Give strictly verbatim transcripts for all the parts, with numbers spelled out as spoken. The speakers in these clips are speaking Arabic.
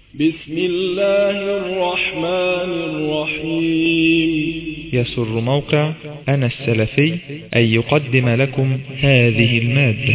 بسم الله الرحمن الرحيم. يسر موقع أنا السلفي أن يقدم لكم هذه المادة.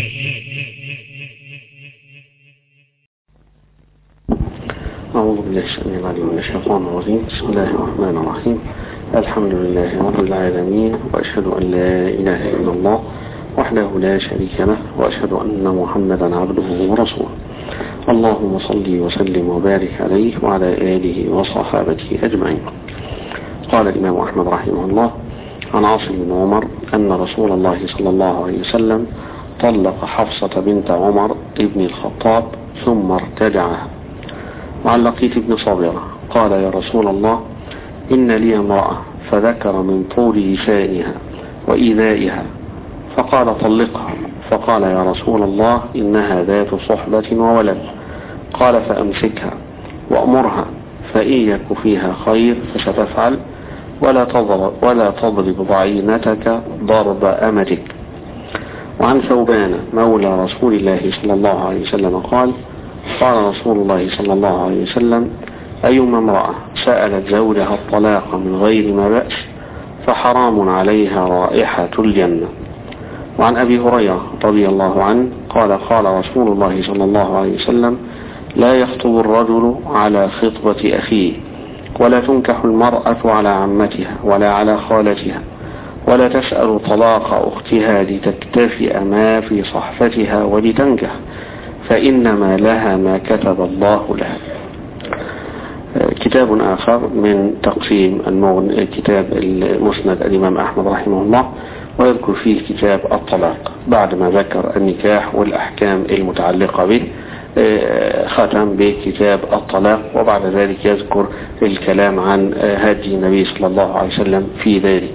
أعوذ بالله السميع العليم من الشيطان الرجيم. بسم الله الرحمن الرحيم. الحمد لله رب العالمين، وأشهد أن لا إله إلا الله وحده لا شريك له، وأشهد أن محمدا عبده ورسوله. اللهم صل وسلم وبارك عليه وعلى آله وصحابته أجمعين. قال الإمام أحمد رحمه الله عن عاصم بن عمر أن رسول الله صلى الله عليه وسلم طلق حفصة بنت عمر ابن الخطاب ثم ارتجعها. وعن لقيط بن صابرة قال: يا رسول الله، إن لي امرأة، فذكر من طول لسانها وإيذائها، فقال: طلقها. فقال: يا رسول الله، إنها ذات صحبة وولد. قال: فأمسكها وأمرها، فإن يك فيها خير فستفعل، ولا تضرب, ولا تضرب ضعينتك ضرب أمتك. وعن ثوبان مولى رسول الله صلى الله عليه وسلم قال: قال رسول الله صلى الله عليه وسلم: أيما امرأة سألت زوجها الطلاق من غير ما بأس فحرام عليها رائحة الجنة. وعن أبي هريرة رضي الله عنه قال: قال رسول الله صلى الله عليه وسلم: لا يخطب الرجل على خطبة أخيه، ولا تنكح المرأة على عمتها ولا على خالتها، ولا تسأل طلاق أختها لتكتفئ ما في صحفتها ولتنكح، فإنما لها ما كتب الله لها. كتاب آخر من تقسيم المغني، كتاب المسند الإمام أحمد رحمه الله، ويذكر فيه كتاب الطلاق بعد ما ذكر النكاح والأحكام المتعلقة به، ختم بكتاب الطلاق، وبعد ذلك يذكر الكلام عن هدي النبي صلى الله عليه وسلم في ذلك.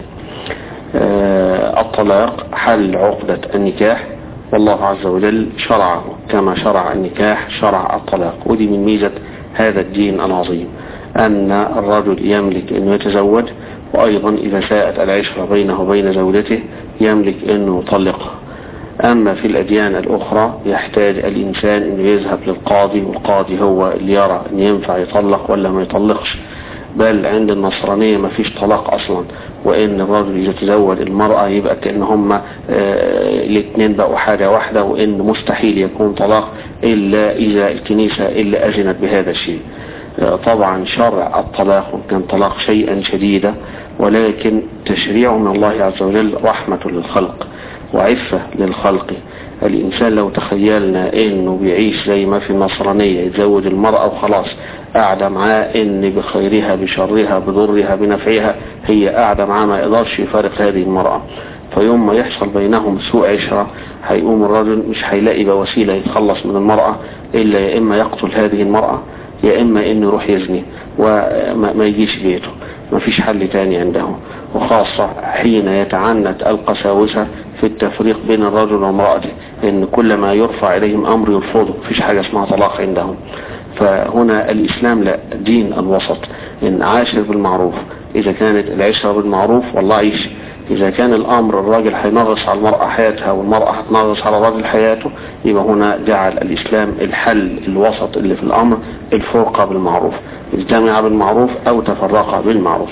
الطلاق حل عقدة النكاح، والله عز وجل شرعه كما شرع النكاح شرع الطلاق. ودي من ميزة هذا الدين العظيم، أن الرجل يملك أن يتزوج، وأيضا إذا ساءت العشرة بينه وبين زوجته يملك أنه يطلقها. أما في الأديان الأخرى يحتاج الإنسان أن يذهب للقاضي، والقاضي هو اللي يرى أن ينفع يطلق ولا ما يطلقش. بل عند النصرانية ما فيش طلاق أصلا، وإن الرجل إذا تزوج المرأة يبقى كأن هما الاثنين بقوا حاجة واحدة، وإن مستحيل يكون طلاق إلا إذا الكنيسة إلا أذنت بهذا الشيء. طبعا شرع الطلاق كان طلاق شيئا شديدا، ولكن تشريع من الله عز وجل رحمة للخلق وعفة للخلق. الإنسان لو تخيلنا إنه بيعيش زي ما في النصرانية، يتزوج المرأة وخلاص قاعدة معاه، إن بخيرها بشرها بضرها بنفعها هي قاعدة معاه، ما يقدرش يفارق هذه المرأة. فيوم ما يحصل بينهم سوء عشرة هيقوم الرجل مش هيلاقي بوسيلة يتخلص من المرأة إلا يا إما يقتل هذه المرأة، يا إما إنه يروح يزني وما يجيش بيته. ما فيش حل تاني عندهم، وخاصة حين يتعنت القساوسة في التفريق بين الرجل وامرأته، إن كل ما يرفع إليهم أمر يرفضه، فيش حاجة اسمها طلاق عندهم. فهنا الإسلام لا، دين الوسط، إن عاشر بالمعروف. إذا كانت العشرة بالمعروف والله عيش. إذا كان الأمر الراجل هينغص على المرأة حياتها والمرأة هتنغص على الراجل حياته، يبقى هنا جعل الإسلام الحل الوسط اللي في الأمر، الفرقة بالمعروف، اجتمع بالمعروف أو تفرق بالمعروف.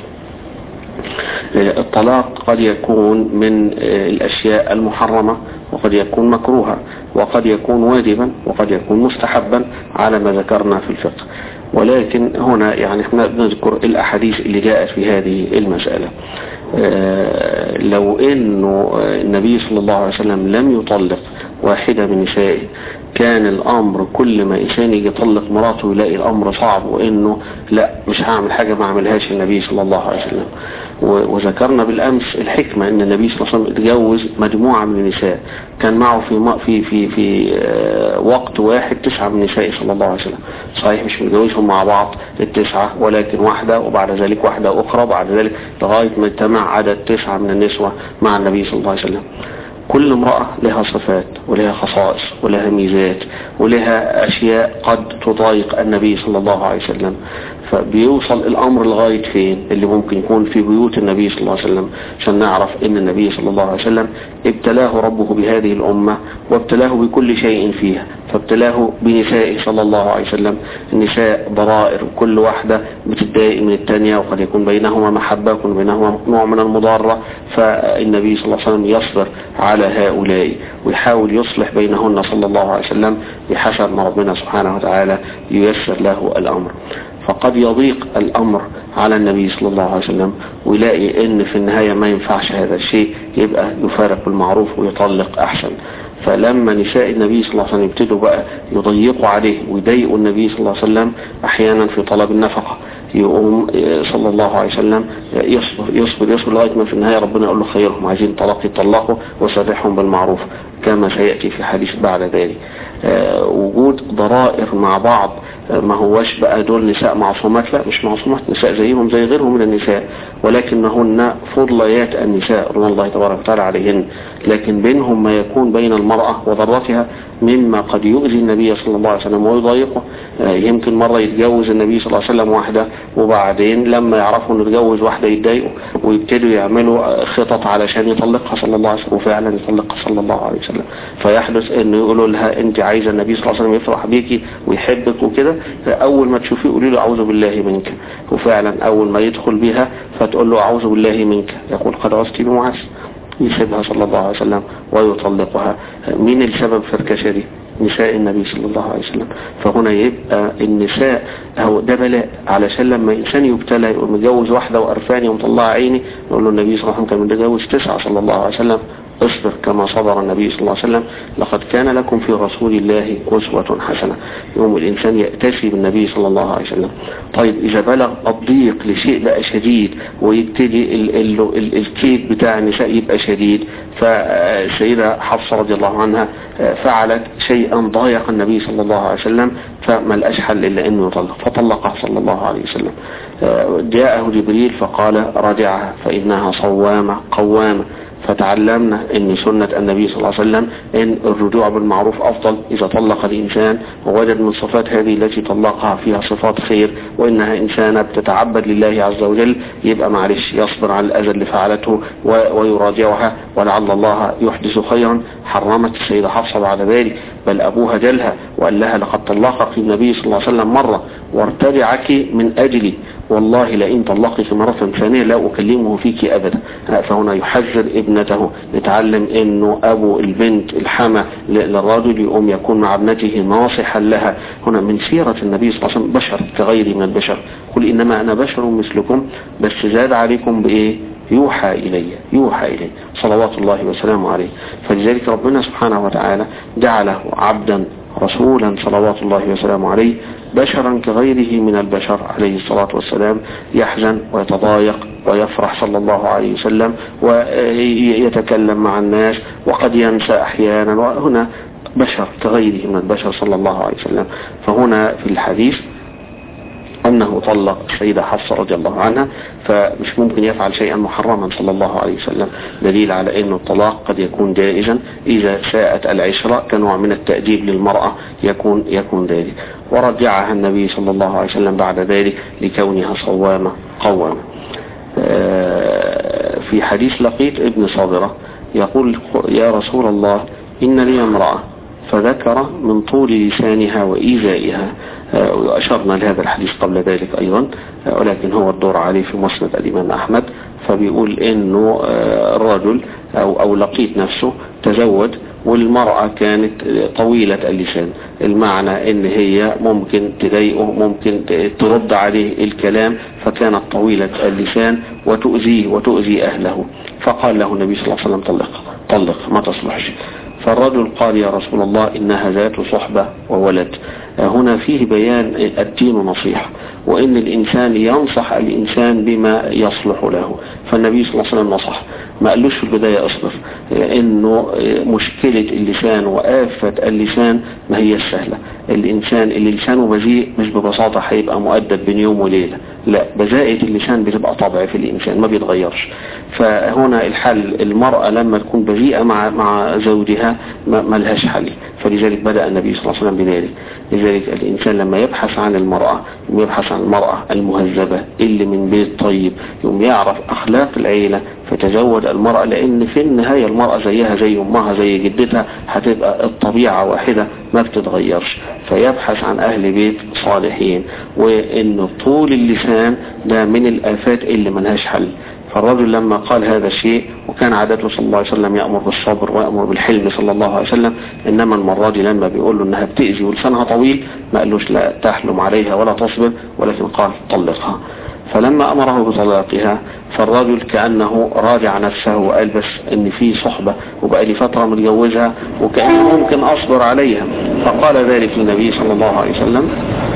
الطلاق قد يكون من الأشياء المحرمة، وقد يكون مكروها، وقد يكون واجبا، وقد يكون مستحبا على ما ذكرنا في الفقه. ولكن هنا يعني احنا بنذكر الأحاديث اللي جاءت في هذه المسألة. آه لو انه النبي صلى الله عليه وسلم لم يطلق واحدة من نسائه، كان الامر كل ما انسان يجي يطلق مراته يلاقي الامر صعب، وانه لا مش هعمل حاجة ما عملهاش النبي صلى الله عليه وسلم. وذكرنا بالامس الحكمة ان النبي صلى الله عليه وسلم اتجوز مجموعة من النساء، كان معه في في في في آه وقت واحد تسعة من النساء صلى الله عليه وسلم. صحيح مش متجوزهم مع بعض التسعة، ولكن واحدة وبعد ذلك واحدة اخرى، وبعد ذلك لغاية ما اجتمع عدد تسعة من النسوة مع النبي صلى الله عليه وسلم. كل امرأة لها صفات ولها خصائص ولها ميزات ولها أشياء قد تضايق النبي صلى الله عليه وسلم. فبيوصل الأمر لغاية فين اللي ممكن يكون في بيوت النبي صلى الله عليه وسلم، عشان نعرف ان النبي صلى الله عليه وسلم ابتلاه ربه بهذه الأمة وابتلاه بكل شيء فيها. فابتلاه بنسائه صلى الله عليه وسلم، النساء ضرائر وكل واحدة بتتضايق من الثانية وقد يكون بينهما محبة ويكون بينهما نوع من المضارة، فالنبي صلى الله عليه وسلم يصبر على هؤلاء ويحاول يصلح بينهن صلى الله عليه وسلم بحسب ما ربنا سبحانه وتعالى ييسر له الأمر. فقد يضيق الأمر على النبي صلى الله عليه وسلم ويلاقي ان في النهاية ما ينفعش هذا الشيء، يبقى يفارق بالمعروف ويطلق أحسن. فلما نساء النبي صلى الله عليه وسلم يبتدوا بقى يضيقوا عليه ويضايقوا النبي صلى الله عليه وسلم أحيانا في طلب النفقة، يقوم صلى الله عليه وسلم يصبر يصبر يصبر لغاية ما في النهاية ربنا يقول له خيرهم، عايزين طلاق يطلقوا وسرحهم بالمعروف كما سيأتي في حديث بعد ذلك. آه وجود ضرائر مع بعض، آه ما هوش بقى دول نساء معصومات، لا مش معصومات، نساء زيهم زي غيرهم من النساء، ولكنهن فضليات النساء رضوان الله تبارك وتعالى عليهن، لكن بينهم ما يكون بين المرأة وضرتها مما قد يؤذي النبي صلى الله عليه وسلم ويضايقه. آه يمكن مرة يتجوز النبي صلى الله عليه وسلم واحدة وبعدين لما يعرفوا انه يتجوز واحدة يتضايقوا ويبتدوا يعملوا خطط علشان يطلقها صلى الله عليه وسلم، وفعلا يطلقها صلى الله عليه وسلم. فيحدث انه يقولوا لها انت عايزة النبي صلى الله عليه وسلم يفرح بيكي ويحبك وكده، اول ما تشوفيه قولي له اعوذ بالله منك، وفعلا اول ما يدخل بها فتقول له اعوذ بالله منك، يقول قد عزت بمعاذ، يسيبها صلى الله عليه وسلم ويطلقها. مين السبب في الكشة دي؟ نساء النبي صلى الله عليه وسلم. فهنا يبقى النساء هو ده بلاء، علشان لما إنسان يبتلى يقول متجوز واحدة وقرفاني ومطلع عيني، نقول له النبي صلى الله عليه وسلم كان متجوز تسعة صلى الله عليه وسلم، اصبر كما صبر النبي صلى الله عليه وسلم، لقد كان لكم في رسول الله أسوة حسنة. يوم الإنسان يأتسي بالنبي صلى الله عليه وسلم. طيب إذا بلغ الضيق لشيء بقى شديد ويبتدي ال ال ال الكيد بتاع النساء يبقى شديد، فالسيدة حفصة رضي الله عنها فعلت شيئا ضايق النبي صلى الله عليه وسلم، فما لقاش حل إلا أنه يطلق، فطلقها صلى الله عليه وسلم. جاءه جبريل فقال رجعها فإنها صوامة قوامة. فتعلمنا ان سنة النبي صلى الله عليه وسلم ان الرجوع بالمعروف افضل اذا طلق الانسان ووجد من صفات هذه التي طلقها فيها صفات خير وانها انسانة بتتعبد لله عز وجل، يبقى معلش يصبر على الاذى اللي فعلته ويراجعها ولعل الله يحدث خيرا. حرمت السيدة حفصة بعد ذلك، بل ابوها جلها وقال لها لقد طلقك النبي صلى الله عليه وسلم مرة وارتدعك من اجلي، والله لئن طلقك مرة ثانية لا اكلمه فيك ابدا. فهنا يحذر ابنته، نتعلم انه ابو البنت الحمى للرجل يقوم يكون مع ابنته ناصحا لها. هنا من سيرة النبي صلى الله عليه وسلم بشر كغيري من البشر، قل انما انا بشر مثلكم بس زاد عليكم بايه؟ يوحى إلي يوحى إلي صلوات الله وسلامه عليه. فلذلك ربنا سبحانه وتعالى جعله عبدا رسولا صلوات الله وسلامه عليه، بشرا كغيره من البشر عليه الصلاة والسلام، يحزن ويتضايق ويفرح صلى الله عليه وسلم ويتكلم مع الناس وقد ينسى أحيانا، وهنا بشر كغيره من البشر صلى الله عليه وسلم. فهنا في الحديث أنه طلق السيدة حفصة رضي الله عنها، فمش ممكن يفعل شيئا محرما صلى الله عليه وسلم، دليل على أن الطلاق قد يكون جائزا إذا ساءت العشرة كنوع من التأديب للمرأة يكون يكون ذلك. ورجعها النبي صلى الله عليه وسلم بعد ذلك لكونها صوامة قوامة. في حديث لقيط ابن صابرة يقول يا رسول الله إن لي امرأة، فذكر من طول لسانها وإيذائها، وأشرنا لهذا الحديث قبل ذلك أيضا، ولكن هو الدور عليه في مسند الإمام أحمد. فبيقول إنه الرجل أو, أو لقيط نفسه تزوج والمرأة كانت طويلة اللسان، المعنى إن هي ممكن تضايقه ممكن ترد عليه الكلام، فكانت طويلة اللسان وتؤذيه وتؤذي أهله. فقال له النبي صلى الله عليه وسلم طلق طلق ما تصلحش. فالرجل قال يا رسول الله إنها ذات صحبة وولد. هنا فيه بيان الدين نصيحة، وإن الإنسان ينصح الإنسان بما يصلح له. فالنبي صلى الله عليه وسلم نصح، ما قالوش في البداية أصبر، إنه مشكلة اللسان وآفة اللسان ما هي السهلة. الإنسان اللي لسانه بذيء مش ببساطة هيبقى مؤدب بين يوم وليلة، لا، بذاءة اللسان بتبقى طبع في الإنسان ما بيتغيرش. فهنا الحل المرأة لما تكون بذيئة مع مع زوجها ما لهاش حل، فلذلك بدأ النبي صلى الله عليه وسلم بذلك. لذلك الإنسان لما يبحث عن المرأة يبحث عن المرأة المهذبة اللي من بيت طيب، يوم يعرف أخلاق العيلة فتزوج المرأة، لأن في النهاية المرأة زيها زي أمها زي جدتها، هتبقى الطبيعة واحدة ما بتتغيرش. فيبحث عن أهل بيت صالحين، وإن طول اللسان ده من الآفات اللي منهاش حل. فالرجل لما قال هذا الشيء، وكان عادته صلى الله عليه وسلم يأمر بالصبر ويأمر بالحلم صلى الله عليه وسلم، إنما المرة دي لما بيقول له إنها بتأذي ولسانها طويل ما قالوش لا تحلم عليها ولا تصبر، ولكن قال طلقها. فلما أمره بطلاقها فالرجل كأنه راجع نفسه وقال بس إن في صحبة وبقى لي فترة متجوزها وكأن ممكن أصبر عليها، فقال ذلك للنبي صلى الله عليه وسلم.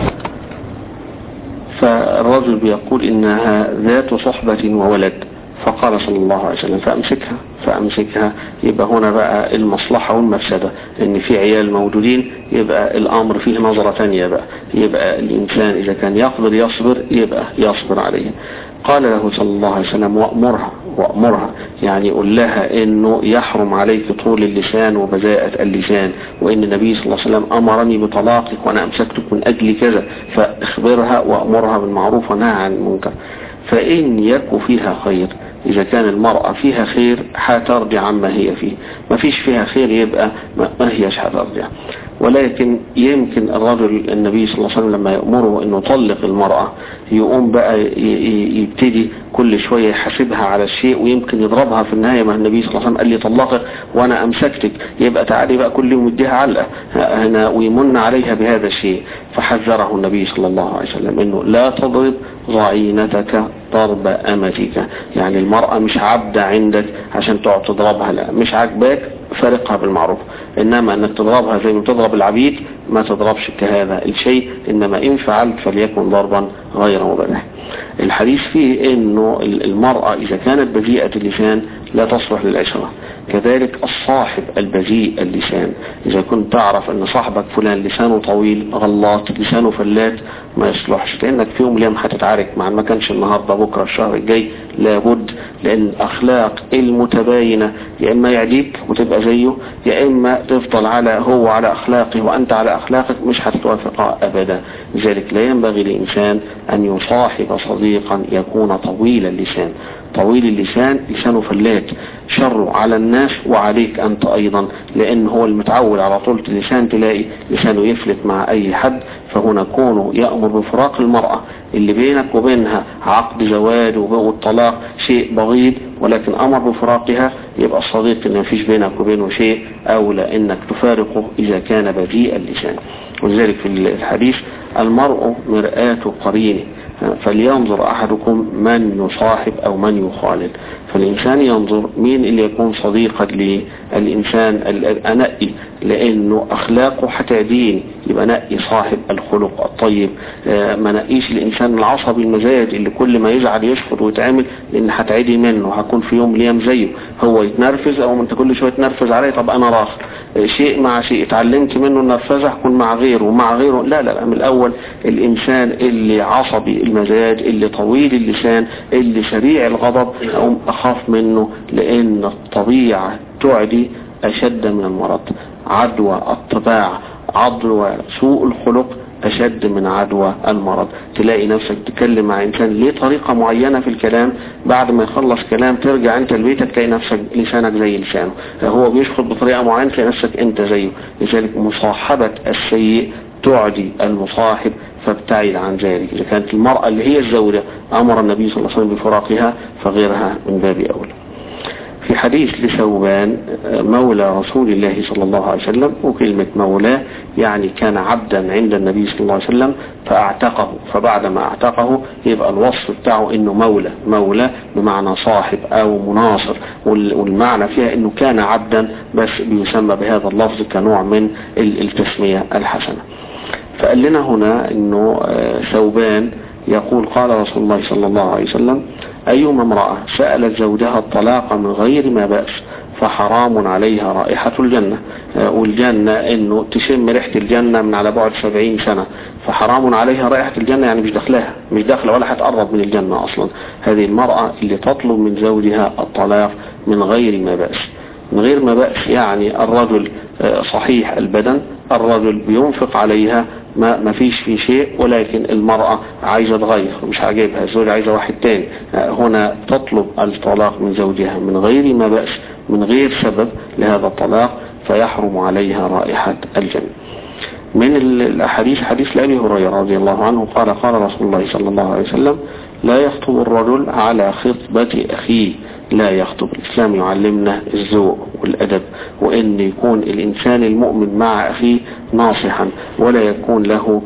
فالرجل بيقول إنها ذات صحبة وولد، فقال صلى الله عليه وسلم فأمسكها فأمسكها. يبقى هنا بقى المصلحة والمفسدة، إن في عيال موجودين يبقى الأمر فيه نظرة تانية بقى، يبقى الإنسان إذا كان يقدر يصبر يبقى يصبر عليه. قال له صلى الله عليه وسلم وأمرها وأمرها، يعني يقول لها إنه يحرم عليك طول اللسان وبذاءة اللسان، وإن النبي صلى الله عليه وسلم أمرني بطلاقك وأنا أمسكتك من أجل كذا، فاخبرها وأمرها بالمعروف ونهى عن المنكر. فإن يكن فيها خير، إذا كان المرأة فيها خير هترجع عما هي فيه، ما فيش فيها خير يبقى ما هيش هترجع. ولكن يمكن الرجل النبي صلى الله عليه وسلم لما يأمره أنه يطلق المرأة يقوم بقى يبتدي كل شوية يحاسبها على الشيء، ويمكن يضربها في النهاية. ما النبي صلى الله عليه وسلم قال لي طلقك وأنا أمسكتك، يبقى تعالي بقى كل يوم يديها علقة هنا ويمن عليها بهذا الشيء. فحذره النبي صلى الله عليه وسلم أنه لا تضرب ضعينتك ضرب أمتك، يعني المرأة مش عبدة عندك عشان تقعد تضربها، لا، مش عاجباك فارقها بالمعروف، إنما أنك تضربها زي ما تضرب العبيد ما تضربش كهذا الشيء، إنما إن فعلت فليكن ضربا غير مبرح. الحديث فيه إنه المرأة إذا كانت بذيئة اللسان لا تصلح للعشرة، كذلك الصاحب البذيء اللسان، إذا كنت تعرف أن صاحبك فلان لسانه طويل غلاط لسانه فلات ما يصلحش، لأنك في يوم اليوم هتتعارك مع ما كانش النهاردة بكرة الشهر الجاي لابد، لأن أخلاق المتباينة يا إما يعديك وتبقى زيه، يا إما تفضل على هو على أخلاقه وأنت على أخلاقك، مش هتتوافق أبدا. لذلك لا ينبغي للإنسان أن يصاحب صديقا يكون طويل اللسان. طويل اللسان لسانه فلات، شره على الناس وعليك أنت أيضا، لأن هو المتعود على طولة اللسان تلاقي لسانه يفلت مع أي حد. فهنا كونه يأمر بفراق المرأة اللي بينك وبينها عقد زواج والطلاق شيء بغيض، ولكن أمر بفراقها، يبقى الصديق اللي ما فيش بينك وبينه شيء أولى إنك تفارقه إذا كان بذيء اللسان. ولذلك في الحديث المرء مرآة قرينه، فلينظر أحدكم من يصاحب أو من يخالد. فالإنسان ينظر مين اللي يكون صديقا للإنسان الأنقي، لأنه أخلاقه حتى دين، يبقى نقي صاحب الخلق الطيب. ما نقيش الإنسان العصبي المزاج اللي كل ما يزعل يشفط ويتعامل، لأن هتعدي منه، هكون في يوم ليام زيه، هو يتنرفز أو انت كل شوية تنرفز عليه، طب أنا راخ شيء مع شيء اتعلمت منه النرفزة هكون مع غيره ومع غيره. لا لا لا، من الأول الإنسان اللي عصبي المزاج اللي طويل اللسان اللي سريع الغضب أو أخاف منه، لأن الطبيعة تعدي أشد من المرض. عدوى الطباع عدوى سوء الخلق أشد من عدوى المرض. تلاقي نفسك تتكلم مع إنسان ليه طريقة معينة في الكلام، بعد ما يخلص كلام ترجع أنت لبيتك تلاقي نفسك لسانك زي لسانه، هو بيشخط بطريقة معينة تلاقي نفسك أنت زيه. لذلك مصاحبة السيء تعدي المصاحب، فابتعد عن ذلك. إذا كانت المرأة اللي هي الزوجة أمر النبي صلى الله عليه وسلم بفراقها، فغيرها من باب أولى. في حديث لثوبان مولى رسول الله صلى الله عليه وسلم، وكلمة مولاه يعني كان عبدا عند النبي صلى الله عليه وسلم فاعتقه، فبعد ما اعتقه يبقى الوصف بتاعه انه مولى، مولى بمعنى صاحب او مناصر، والمعنى فيها انه كان عبدا بس بيسمى بهذا اللفظ كنوع من التسمية الحسنة. فقال لنا هنا انه ثوبان يقول قال رسول الله صلى الله عليه وسلم أيما امرأة سألت زوجها الطلاق من غير ما بأس فحرام عليها رائحة الجنة. والجنة انه تشم ريحة الجنة من على بعد سبعين سنة، فحرام عليها رائحة الجنة يعني مش داخلها مش داخلة ولا هتقرب من الجنة اصلا. هذه المرأة اللي تطلب من زوجها الطلاق من غير ما بأس، من غير ما بأس يعني الرجل صحيح البدن، الرجل بينفق عليها ما ما فيش في شيء، ولكن المرأة عايزة تغير مش عاجبها، الزوج عايزة واحد تاني، هنا تطلب الطلاق من زوجها من غير ما بأس من غير سبب لهذا الطلاق، فيحرم عليها رائحة الجنة. من الأحاديث حديث لأبي هريرة رضي الله عنه قال قال رسول الله صلى الله عليه وسلم: لا يخطب الرجل على خطبة أخيه. لا يخطب. الإسلام يعلمنا الذوق والأدب، وأن يكون الإنسان المؤمن مع أخيه ناصحا، ولا يكون له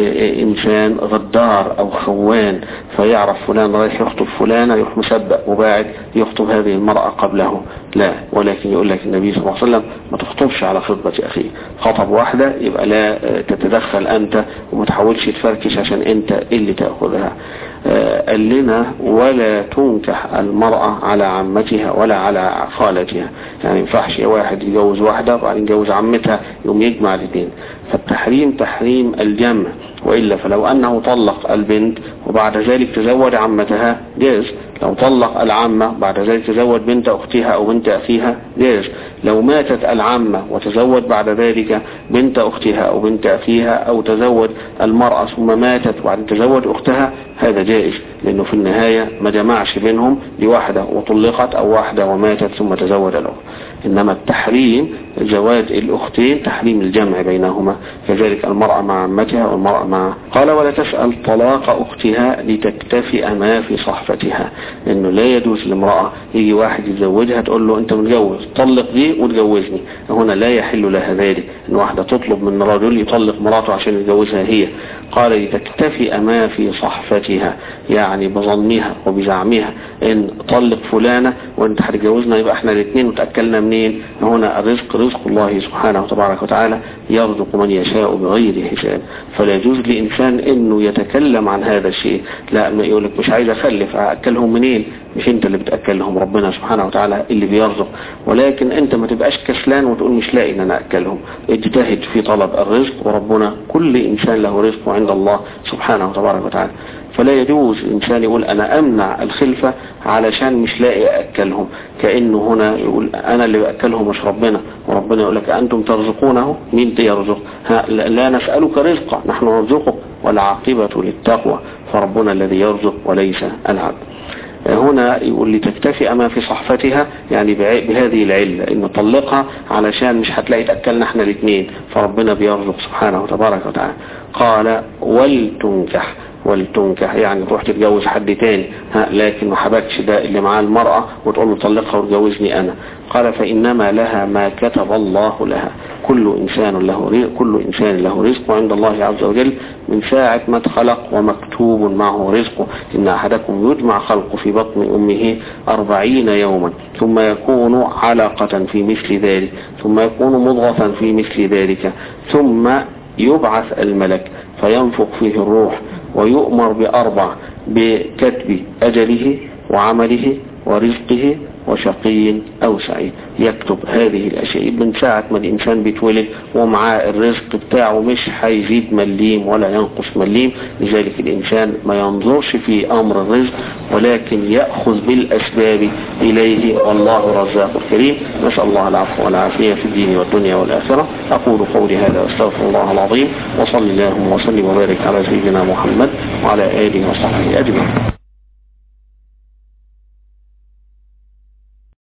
إنسان غدار أو خوان فيعرف فلان رايح يخطب فلانة يروح مسبق وباعد يخطب هذه المرأة قبله، لا، ولكن يقول لك النبي صلى الله عليه وسلم ما تخطبش على خطبة أخيه. خطب واحدة يبقى لا تتدخل أنت وما تحاولش تفركش عشان أنت اللي تأخذها. قال لنا: ولا تنكح المرأة على عمتها ولا على خالتها. يعني ينفعش واحد يجوز واحدة وبعدين يجوز عمتها يوم يجمع الاثنين، فالتحريم تحريم الجمع. وإلا فلو أنه طلق البنت وبعد ذلك تزوج عمتها جاز، لو طلق العمة بعد ذلك تزوج بنت أختها أو بنت أخيها جاز، لو ماتت العمة وتزوج بعد ذلك بنت أختها أو بنت أخيها، أو تزوج المرأة ثم ماتت وبعد تزوج أختها، هذا جائز، لأنه في النهاية ما جمعش بينهم لواحدة وطلقت أو واحدة وماتت ثم تزوج الأخرى. إنما التحريم زواج الأختين تحريم الجمع بينهما، كذلك المرأة مع عمتها والمرأة مع. قال: ولا تسأل طلاق أختها لتكتفئ ما في صحفتها. إنه لا يجوز لامرأة يجي واحد يتزوجها تقول له أنت متجوز طلق دي وتجوزني، هنا لا يحل لها ذلك، إن واحدة تطلب من رجل يطلق مراته عشان يتجوزها هي. قال: لتكتفئ ما في صحفتها، يعني بظنها وبزعمها إن طلق فلانة وأنت هتجوزنا يبقى احنا الاثنين وتأكلنا منين. هنا الرزق رزق الله سبحانه وتبارك وتعالى، يرزق من يشاء بغير حساب، فلا يجوز لإنسان إنه يتكلم عن هذا الشيء. لا، ما يقولك مش عايز أخلف، أكلهم منين؟ مش انت اللي بتأكلهم، ربنا سبحانه وتعالى اللي بيرزق، ولكن انت ما تبقاش كسلان وتقول مش لاقي ان انا أكلهم. اجتهد في طلب الرزق، وربنا كل انسان له رزق عند الله سبحانه وتبارك وتعالى. فلا يجوز الإنسان يقول أنا أمنع الخلفة علشان مش لاقي أكلهم، كأنه هنا يقول أنا اللي بأكلهم مش ربنا، وربنا يقول لك أنتم ترزقونه، مين يرزق؟ لا نسألك رزقا نحن نرزقك، والعاقبة للتقوى، فربنا الذي يرزق وليس العبد. هنا يقول لي تكتفي ما في صحفتها، يعني بهذه العلة إن طلقها علشان مش هتلاقي تأكلنا احنا الاثنين، فربنا بيرزق سبحانه وتبارك وتعالى. قال: ولتنكح. ولتنكح يعني تروح تتجوز حد تاني، ها لكن ما حبكش ده اللي معاه المرأة وتقول له طلقها وتجوزني أنا. قال: فإنما لها ما كتب الله لها. كل إنسان له رزق، كل إنسان له رزق عند الله عز وجل من ساعة ما اتخلق، ومكتوب معه رزقه. إن أحدكم يجمع خلقه في بطن أمه أربعين يوما ثم يكون علقة في مثل ذلك، ثم يكون مضغة في مثل ذلك، ثم يبعث الملك فينفخ فيه الروح، ويؤمر بأربع: بكتب أجله وعمله ورزقه وشقي أو سعيد. يكتب هذه الأشياء من ساعة ما الإنسان بيتولد ومعاه الرزق بتاعه، مش هيزيد مليم ولا ينقص مليم. لذلك الإنسان ما ينظرش في أمر الرزق، ولكن يأخذ بالأسباب إليه، والله رزاق الكريم. نسأل الله العفو والعافية في الدين والدنيا والآخرة. أقول قولي هذا واستغفر الله العظيم، وصلى الله وسلم وبارك على سيدنا محمد وعلى آله وصحبه أجمعين.